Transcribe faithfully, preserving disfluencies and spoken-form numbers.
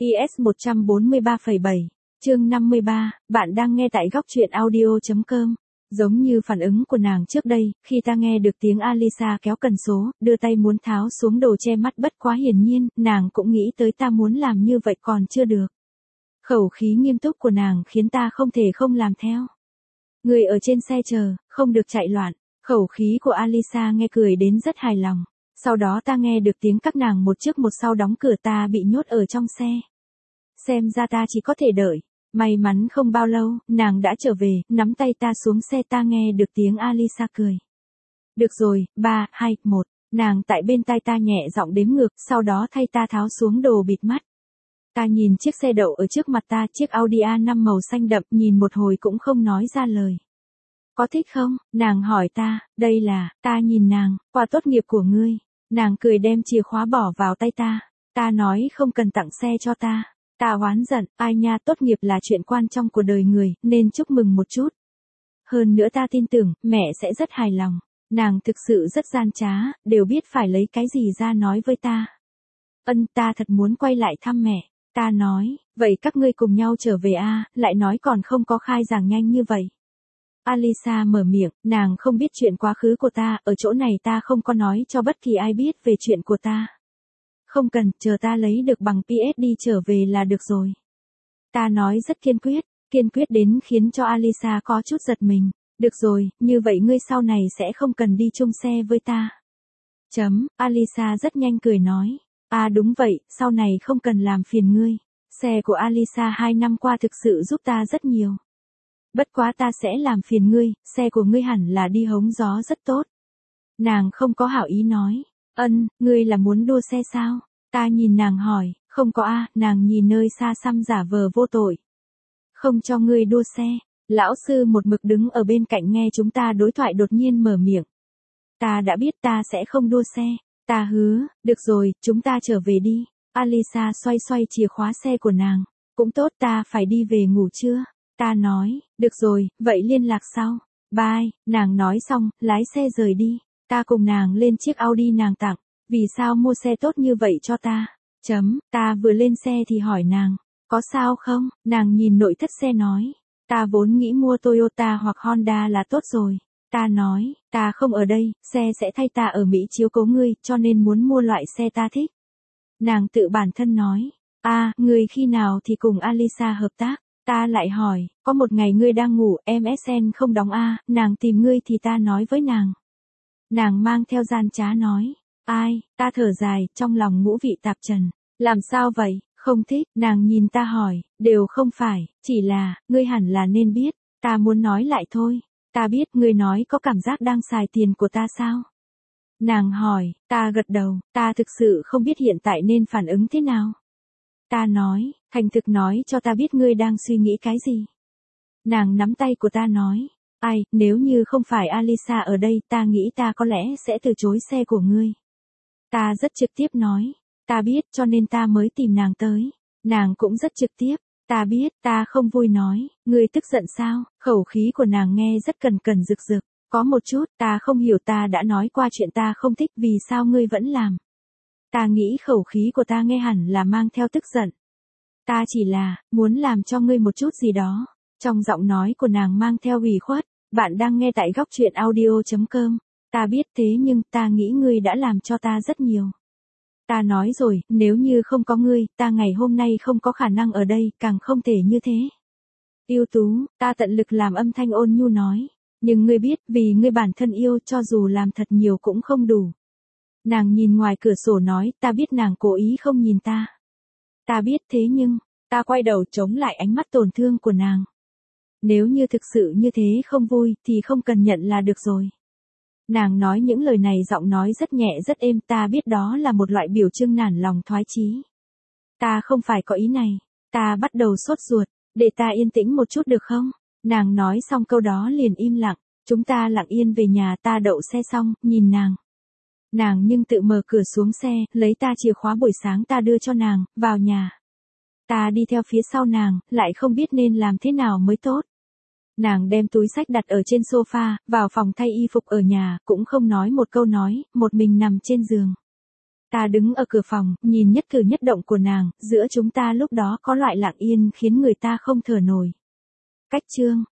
i ét một trăm bốn mươi ba phẩy bảy, chương năm mươi ba, bạn đang nghe tại góc truyện audio.com. Giống như phản ứng của nàng trước đây, khi ta nghe được tiếng Alisa kéo cần số, đưa tay muốn tháo xuống đồ che mắt, bất quá hiển nhiên, nàng cũng nghĩ tới ta muốn làm như vậy còn chưa được. Khẩu khí nghiêm túc của nàng khiến ta không thể không làm theo. Người ở trên xe chờ, không được chạy loạn. Khẩu khí của Alisa nghe cười đến rất hài lòng. Sau đó ta nghe được tiếng các nàng một trước một sau đóng cửa, ta bị nhốt ở trong xe. Xem ra ta chỉ có thể đợi. May mắn không bao lâu, nàng đã trở về, nắm tay ta xuống xe, ta nghe được tiếng Alisa cười. Được rồi, ba, hai, một, nàng tại bên tai ta nhẹ giọng đếm ngược, sau đó thay ta tháo xuống đồ bịt mắt. Ta nhìn chiếc xe đậu ở trước mặt ta, chiếc Audi a năm màu xanh đậm, nhìn một hồi cũng không nói ra lời. Có thích không? Nàng hỏi ta, đây là, ta nhìn nàng, quà tốt nghiệp của ngươi. Nàng cười đem chìa khóa bỏ vào tay ta. Ta nói không cần tặng xe cho ta. Ta oán giận, ai nha, tốt nghiệp là chuyện quan trọng của đời người, nên chúc mừng một chút. Hơn nữa ta tin tưởng, mẹ sẽ rất hài lòng. Nàng thực sự rất gian trá, đều biết phải lấy cái gì ra nói với ta. Ân, ta thật muốn quay lại thăm mẹ. Ta nói, vậy các ngươi cùng nhau trở về a, lại nói còn không có khai giảng nhanh như vậy. Alisa mở miệng, nàng không biết chuyện quá khứ của ta, ở chỗ này ta không có nói cho bất kỳ ai biết về chuyện của ta. Không cần, chờ ta lấy được bằng pê ét đê trở về là được rồi. Ta nói rất kiên quyết, kiên quyết đến khiến cho Alisa có chút giật mình. Được rồi, như vậy ngươi sau này sẽ không cần đi chung xe với ta. Chấm, Alisa rất nhanh cười nói. À đúng vậy, sau này không cần làm phiền ngươi. Xe của Alisa hai năm qua thực sự giúp ta rất nhiều. Bất quá ta sẽ làm phiền ngươi, xe của ngươi hẳn là đi hóng gió rất tốt. Nàng không có hảo ý nói. Ân, ngươi là muốn đua xe sao? Ta nhìn nàng hỏi, không có a, nàng nhìn nơi xa xăm giả vờ vô tội. Không cho ngươi đua xe. Lão sư một mực đứng ở bên cạnh nghe chúng ta đối thoại đột nhiên mở miệng. Ta đã biết ta sẽ không đua xe. Ta hứa, được rồi, chúng ta trở về đi. Alisa xoay xoay chìa khóa xe của nàng. Cũng tốt, ta phải đi về ngủ chưa? Ta nói, được rồi, vậy liên lạc sau. Bye, nàng nói xong, lái xe rời đi. Ta cùng nàng lên chiếc Audi nàng tặng. Vì sao mua xe tốt như vậy cho ta? Chấm, ta vừa lên xe thì hỏi nàng, có sao không? Nàng nhìn nội thất xe nói, ta vốn nghĩ mua Toyota hoặc Honda là tốt rồi. Ta nói, ta không ở đây, xe sẽ thay ta ở Mỹ chiếu cố ngươi, cho nên muốn mua loại xe ta thích. Nàng tự bản thân nói, à, ngươi khi nào thì cùng Alisa hợp tác? Ta lại hỏi, có một ngày ngươi đang ngủ, em ét en không đóng a, nàng tìm ngươi thì ta nói với nàng. Nàng mang theo gian trá nói, ai, ta thở dài, trong lòng ngũ vị tạp trần. Làm sao vậy, không thích, nàng nhìn ta hỏi, đều không phải, chỉ là, ngươi hẳn là nên biết, ta muốn nói lại thôi. Ta biết, ngươi nói có cảm giác đang xài tiền của ta sao? Nàng hỏi, ta gật đầu, ta thực sự không biết hiện tại nên phản ứng thế nào. Ta nói, thành thực nói cho ta biết ngươi đang suy nghĩ cái gì. Nàng nắm tay của ta nói, ai, nếu như không phải Alisa ở đây, ta nghĩ ta có lẽ sẽ từ chối xe của ngươi. Ta rất trực tiếp nói, ta biết cho nên ta mới tìm nàng tới. Nàng cũng rất trực tiếp, ta biết, ta không vui nói, ngươi tức giận sao? Khẩu khí của nàng nghe rất cần cần rực rực. Có một chút, ta không hiểu, ta đã nói qua chuyện ta không thích, vì sao ngươi vẫn làm. Ta nghĩ khẩu khí của ta nghe hẳn là mang theo tức giận. Ta chỉ là, muốn làm cho ngươi một chút gì đó. Trong giọng nói của nàng mang theo ủy khuất. Bạn đang nghe tại góc truyện audio.com. Ta biết thế nhưng ta nghĩ ngươi đã làm cho ta rất nhiều. Ta nói rồi, nếu như không có ngươi, ta ngày hôm nay không có khả năng ở đây, càng không thể như thế. Yêu tú, ta tận lực làm âm thanh ôn nhu nói. Nhưng ngươi biết, vì ngươi bản thân yêu, cho dù làm thật nhiều cũng không đủ. Nàng nhìn ngoài cửa sổ nói, ta biết nàng cố ý không nhìn ta. Ta biết thế nhưng, ta quay đầu chống lại ánh mắt tổn thương của nàng. Nếu như thực sự như thế không vui, thì không cần nhận là được rồi. Nàng nói những lời này giọng nói rất nhẹ rất êm, ta biết đó là một loại biểu trưng nản lòng thoái chí. Ta không phải có ý này, ta bắt đầu sốt ruột, để ta yên tĩnh một chút được không? Nàng nói xong câu đó liền im lặng, chúng ta lặng yên về nhà, ta đậu xe xong, nhìn nàng. Nàng nhưng tự mở cửa xuống xe, lấy ta chìa khóa buổi sáng ta đưa cho nàng, vào nhà. Ta đi theo phía sau nàng, lại không biết nên làm thế nào mới tốt. Nàng đem túi xách đặt ở trên sofa, vào phòng thay y phục ở nhà, cũng không nói một câu nói, một mình nằm trên giường. Ta đứng ở cửa phòng, nhìn nhất cử nhất động của nàng, giữa chúng ta lúc đó có loại lặng yên khiến người ta không thở nổi. Cách chương